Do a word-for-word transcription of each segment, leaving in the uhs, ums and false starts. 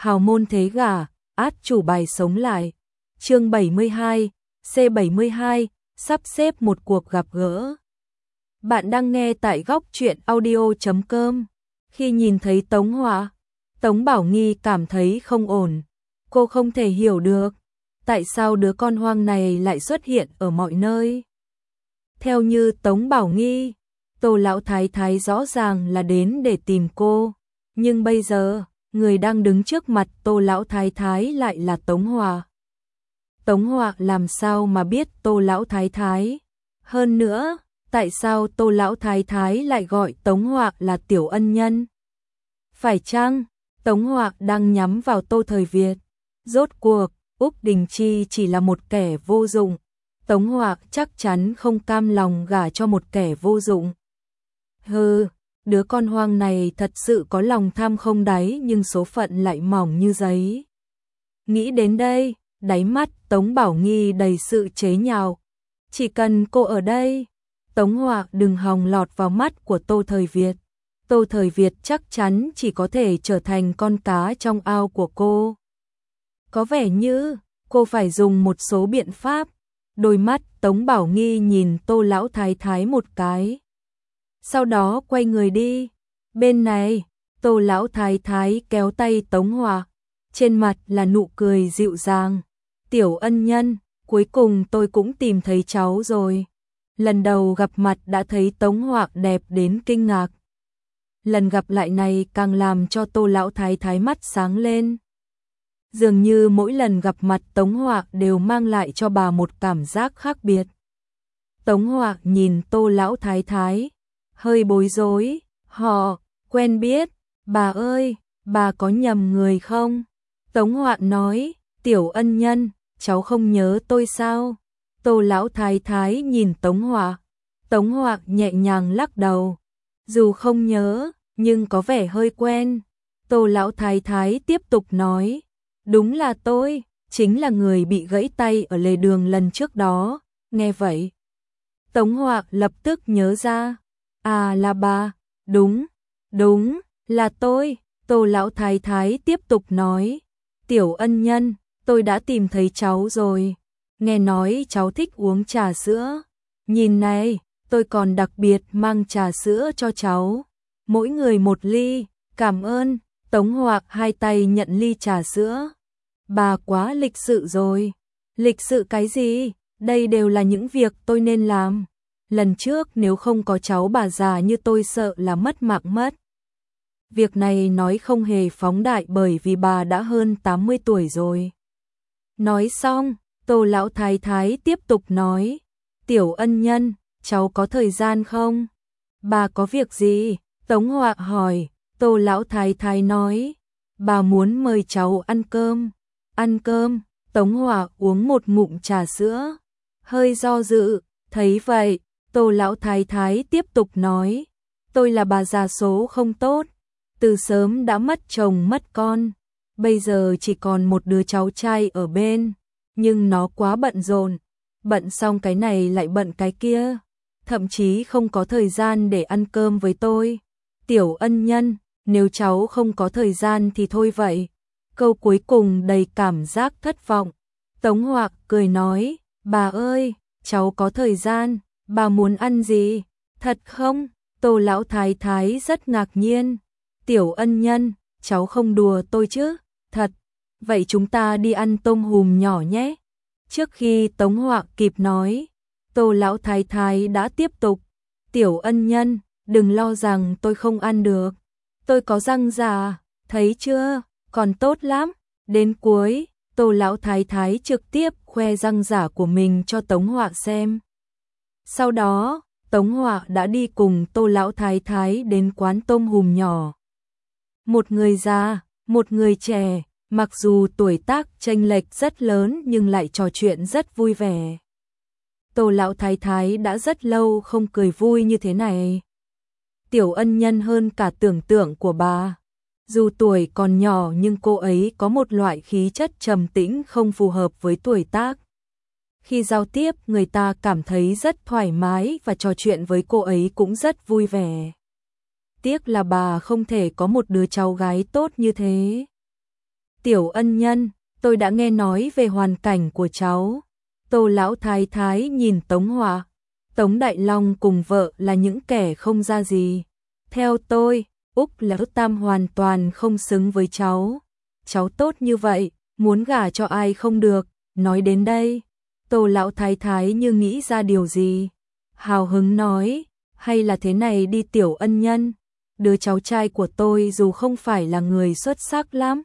hào môn thế gả, át chủ bài sống lại. Chương bảy mươi hai, C bảy mươi hai, sắp xếp một cuộc gặp gỡ. Bạn đang nghe tại góc truyện audio chấm com. Khi nhìn thấy Tống Họa, Tống Bảo Nghi cảm thấy không ổn. Cô không thể hiểu được tại sao đứa con hoang này lại xuất hiện ở mọi nơi. Theo như Tống Bảo Nghi, Tô lão thái thái rõ ràng là đến để tìm cô, nhưng bây giờ, người đang đứng trước mặt Tô lão thái thái lại là Tống Họa. Tống Họa làm sao mà biết Tô lão thái thái? Hơn nữa, tại sao Tô lão thái thái lại gọi Tống Họa là tiểu ân nhân? Phải chăng Tống Họa đang nhắm vào Tô Thời Việt? Rốt cuộc, Úc Đình Chi chỉ là một kẻ vô dụng. Tống Họa chắc chắn không cam lòng gả cho một kẻ vô dụng. Hừ, đứa con hoang này thật sự có lòng tham không đáy, nhưng số phận lại mỏng như giấy. Nghĩ đến đây, đáy mắt Tống Bảo Nghi đầy sự chế nhạo. Chỉ cần cô ở đây, Tống Họa đừng hòng lọt vào mắt của Tô Thời Việt. Tô Thời Việt chắc chắn chỉ có thể trở thành con cá trong ao của cô. Có vẻ như cô phải dùng một số biện pháp. Đôi mắt Tống Bảo Nghi nhìn Tô lão thái thái một cái, sau đó quay người đi. Bên này, Tô lão thái thái kéo tay Tống Họa, trên mặt là nụ cười dịu dàng. Tiểu ân nhân, cuối cùng tôi cũng tìm thấy cháu rồi. Lần đầu gặp mặt đã thấy Tống Họa đẹp đến kinh ngạc. Lần gặp lại này càng làm cho Tô lão thái thái mắt sáng lên. Dường như mỗi lần gặp mặt Tống Họa đều mang lại cho bà một cảm giác khác biệt. Tống Họa nhìn Tô lão thái thái, hơi bối rối. Họ quen biết? Bà ơi, bà có nhầm người không? Tống Họa nói, tiểu ân nhân, cháu không nhớ tôi sao? Tô lão thái thái nhìn Tống Họa. Tống Họa nhẹ nhàng lắc đầu. Dù không nhớ, nhưng có vẻ hơi quen. Tô lão thái thái tiếp tục nói, đúng là tôi, chính là người bị gãy tay ở lề đường lần trước đó. Nghe vậy, Tống Họa lập tức nhớ ra. À, là bà, đúng, đúng, là tôi. Tô lão thái thái tiếp tục nói, tiểu ân nhân, tôi đã tìm thấy cháu rồi. Nghe nói cháu thích uống trà sữa. Nhìn này, tôi còn đặc biệt mang trà sữa cho cháu. Mỗi người một ly, cảm ơn. Tống Họa hai tay nhận ly trà sữa. Bà quá lịch sự rồi. Lịch sự cái gì? Đây đều là những việc tôi nên làm. Lần trước nếu không có cháu bà già như tôi sợ là mất mạng mất. Việc này nói không hề phóng đại bởi vì bà đã hơn tám mươi tuổi rồi. Nói xong, Tô lão thái thái tiếp tục nói, tiểu ân nhân, cháu có thời gian không? Bà có việc gì? Tống Họa hỏi. Tô lão thái thái nói, bà muốn mời cháu ăn cơm. Ăn cơm? Tống Họa uống một ngụm trà sữa, hơi do dự. Thấy vậy, Tô lão thái thái tiếp tục nói, tôi là bà già số không tốt, từ sớm đã mất chồng mất con, bây giờ chỉ còn một đứa cháu trai ở bên, nhưng nó quá bận rộn, bận xong cái này lại bận cái kia, thậm chí không có thời gian để ăn cơm với tôi. Tiểu ân nhân, nếu cháu không có thời gian thì thôi vậy. Câu cuối cùng đầy cảm giác thất vọng. Tống Họa cười nói, bà ơi, cháu có thời gian, bà muốn ăn gì? Thật không? Tô lão thái thái rất ngạc nhiên. Tiểu ân nhân, cháu không đùa tôi chứ? Thật. Vậy chúng ta đi ăn tôm hùm nhỏ nhé. Trước khi Tống Họa kịp nói, Tô lão thái thái đã tiếp tục. Tiểu ân nhân, đừng lo rằng tôi không ăn được. Tôi có răng già, thấy chưa? Còn tốt lắm. Đến cuối, Tô lão thái thái trực tiếp khoe răng giả của mình cho Tống Họa xem. Sau đó, Tống Họa đã đi cùng Tô lão thái thái đến quán tôm hùm nhỏ. Một người già, một người trẻ, mặc dù tuổi tác chênh lệch rất lớn nhưng lại trò chuyện rất vui vẻ. Tô lão thái thái đã rất lâu không cười vui như thế này. Tiểu ân nhân hơn cả tưởng tượng của bà. Dù tuổi còn nhỏ nhưng cô ấy có một loại khí chất trầm tĩnh không phù hợp với tuổi tác. Khi giao tiếp người ta cảm thấy rất thoải mái và trò chuyện với cô ấy cũng rất vui vẻ. Tiếc là bà không thể có một đứa cháu gái tốt như thế. Tiểu ân nhân, tôi đã nghe nói về hoàn cảnh của cháu. Tô lão thái thái nhìn Tống Họa. Tống Đại Long cùng vợ là những kẻ không ra gì. Theo tôi, Úc Lão Tam hoàn toàn không xứng với cháu. Cháu tốt như vậy, muốn gả cho ai không được. Nói đến đây, Tô lão thái thái như nghĩ ra điều gì. Hào hứng nói, hay là thế này đi Tiểu ân nhân. Đứa cháu trai của tôi dù không phải là người xuất sắc lắm,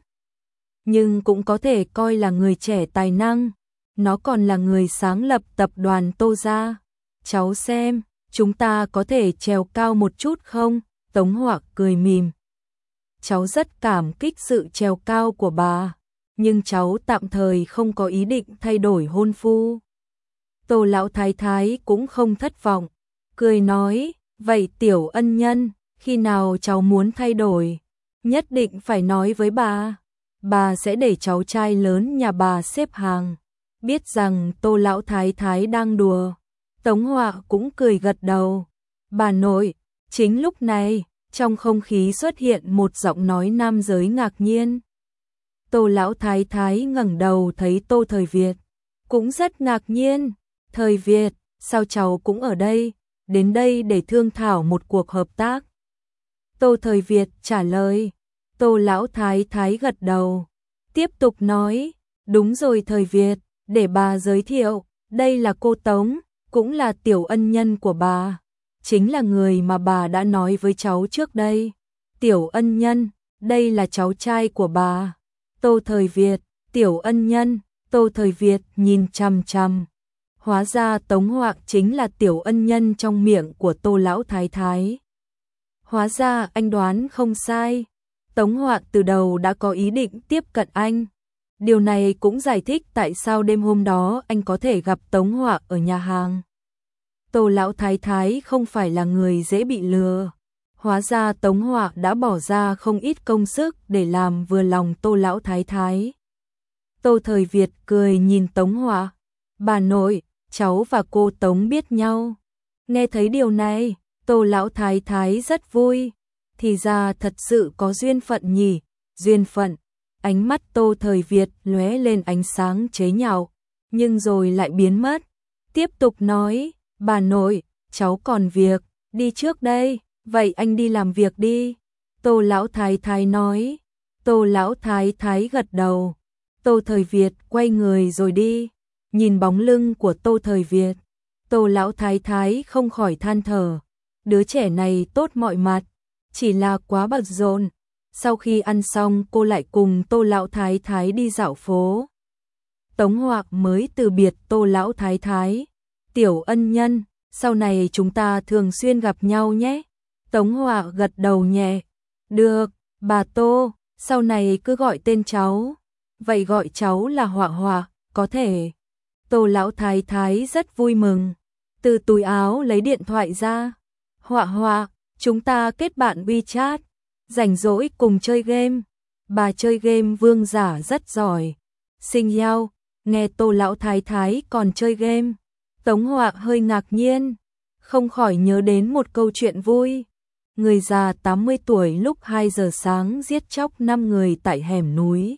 nhưng cũng có thể coi là người trẻ tài năng. Nó còn là người sáng lập tập đoàn Tô gia. Cháu xem, chúng ta có thể trèo cao một chút không? Tống Họa cười mỉm. Cháu rất cảm kích sự trèo cao của bà, nhưng cháu tạm thời không có ý định thay đổi hôn phu. Tô lão thái thái cũng không thất vọng, cười nói, vậy Tiểu ân nhân, khi nào cháu muốn thay đổi, nhất định phải nói với bà. Bà sẽ để cháu trai lớn nhà bà xếp hàng. Biết rằng Tô lão thái thái đang đùa, Tống Họa cũng cười gật đầu. Bà nội. Chính lúc này, trong không khí xuất hiện một giọng nói nam giới ngạc nhiên. Tô lão thái thái ngẩng đầu thấy Tô Thời Việt, cũng rất ngạc nhiên. Thời Việt, sao cháu cũng ở đây, đến đây để thương thảo một cuộc hợp tác. Tô Thời Việt trả lời. Tô lão thái thái gật đầu, tiếp tục nói, đúng rồi Thời Việt, để bà giới thiệu, đây là cô Tống, cũng là tiểu ân nhân của bà. Chính là người mà bà đã nói với cháu trước đây. Tiểu ân nhân, đây là cháu trai của bà. Tô Thời Việt, Tiểu ân nhân, Tô Thời Việt nhìn chằm chằm. Hóa ra Tống Họa chính là tiểu ân nhân trong miệng của Tô lão thái thái. Hóa ra anh đoán không sai. Tống Họa từ đầu đã có ý định tiếp cận anh. Điều này cũng giải thích tại sao đêm hôm đó anh có thể gặp Tống Họa ở nhà hàng. Tô lão thái thái không phải là người dễ bị lừa. Hóa ra Tống Họa đã bỏ ra không ít công sức để làm vừa lòng Tô lão thái thái. Tô Thời Việt cười nhìn Tống Họa. Bà nội, cháu và cô Tống biết nhau. Nghe thấy điều này, Tô lão thái thái rất vui. Thì ra thật sự có duyên phận nhỉ, duyên phận. Ánh mắt Tô Thời Việt lóe lên ánh sáng chế nhạo, nhưng rồi lại biến mất. Tiếp tục nói, bà nội, cháu còn việc, đi trước đây, vậy anh đi làm việc đi. Tô lão thái thái nói. Tô lão thái thái gật đầu. Tô Thời Việt quay người rồi đi. Nhìn bóng lưng của Tô Thời Việt, Tô lão thái thái không khỏi than thở. Đứa trẻ này tốt mọi mặt, chỉ là quá bận rộn. Sau khi ăn xong cô lại cùng Tô lão thái thái đi dạo phố. Tống Họa mới từ biệt Tô lão thái thái. Tiểu ân nhân, sau này chúng ta thường xuyên gặp nhau nhé. Tống Họa gật đầu nhẹ. Được, bà Tô, sau này cứ gọi tên cháu. Vậy gọi cháu là Họa Họa, có thể. Tô lão thái thái rất vui mừng. Từ túi áo lấy điện thoại ra. Họa Họa, chúng ta kết bạn WeChat. Rảnh rỗi cùng chơi game. Bà chơi game vương giả rất giỏi. Xinh yao, nghe Tô lão thái thái còn chơi game. Tống Họa hơi ngạc nhiên, không khỏi nhớ đến một câu chuyện vui. Người già tám mươi tuổi lúc hai giờ sáng giết chóc năm người tại hẻm núi.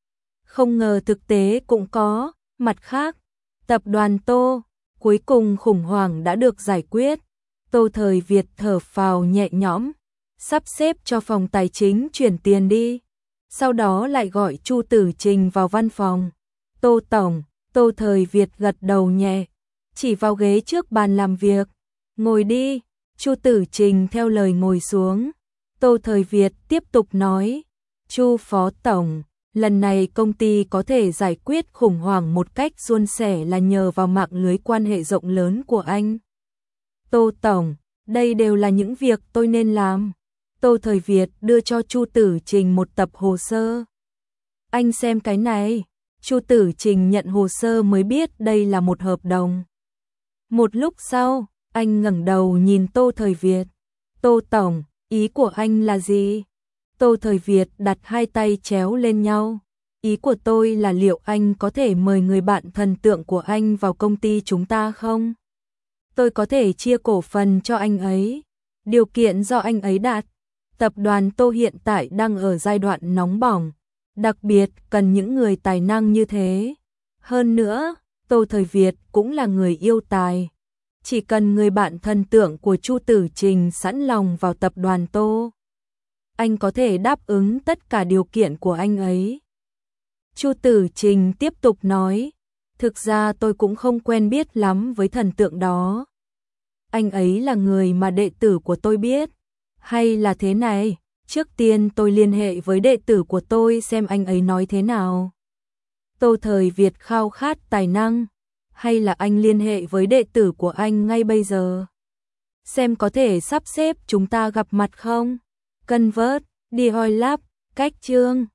Không ngờ thực tế cũng có. Mặt khác, tập đoàn Tô, cuối cùng khủng hoảng đã được giải quyết. Tô Thời Việt thở phào nhẹ nhõm, sắp xếp cho phòng tài chính chuyển tiền đi. Sau đó lại gọi Chu Tử Trình vào văn phòng. Tô Tổng, Tô Thời Việt gật đầu nhẹ, chỉ vào ghế trước bàn làm việc. Ngồi đi. Chu Tử Trình theo lời ngồi xuống. Tô Thời Việt tiếp tục nói. Chu Phó Tổng, lần này công ty có thể giải quyết khủng hoảng một cách suôn sẻ là nhờ vào mạng lưới quan hệ rộng lớn của anh. Tô Tổng, đây đều là những việc tôi nên làm. Tô Thời Việt đưa cho Chu Tử Trình một tập hồ sơ. Anh xem cái này. Chu Tử Trình nhận hồ sơ mới biết đây là một hợp đồng. Một lúc sau, anh ngẩng đầu nhìn Tô Thời Việt. Tô Tổng, ý của anh là gì? Tô Thời Việt đặt hai tay chéo lên nhau. Ý của tôi là liệu anh có thể mời người bạn thần tượng của anh vào công ty chúng ta không? Tôi có thể chia cổ phần cho anh ấy. Điều kiện do anh ấy đạt. Tập đoàn Tô hiện tại đang ở giai đoạn nóng bỏng. Đặc biệt cần những người tài năng như thế. Hơn nữa, Tô Thời Việt cũng là người yêu tài. Chỉ cần người bạn thần tượng của Chu Tử Trình sẵn lòng vào tập đoàn Tô, anh có thể đáp ứng tất cả điều kiện của anh ấy. Chu Tử Trình tiếp tục nói, thực ra tôi cũng không quen biết lắm với thần tượng đó. Anh ấy là người mà đệ tử của tôi biết. Hay là thế này, trước tiên tôi liên hệ với đệ tử của tôi xem anh ấy nói thế nào. Tô Thời Việt khao khát tài năng. Hay là anh liên hệ với đệ tử của anh ngay bây giờ? Xem có thể sắp xếp chúng ta gặp mặt không? Convert, Dior Lab, cách chương.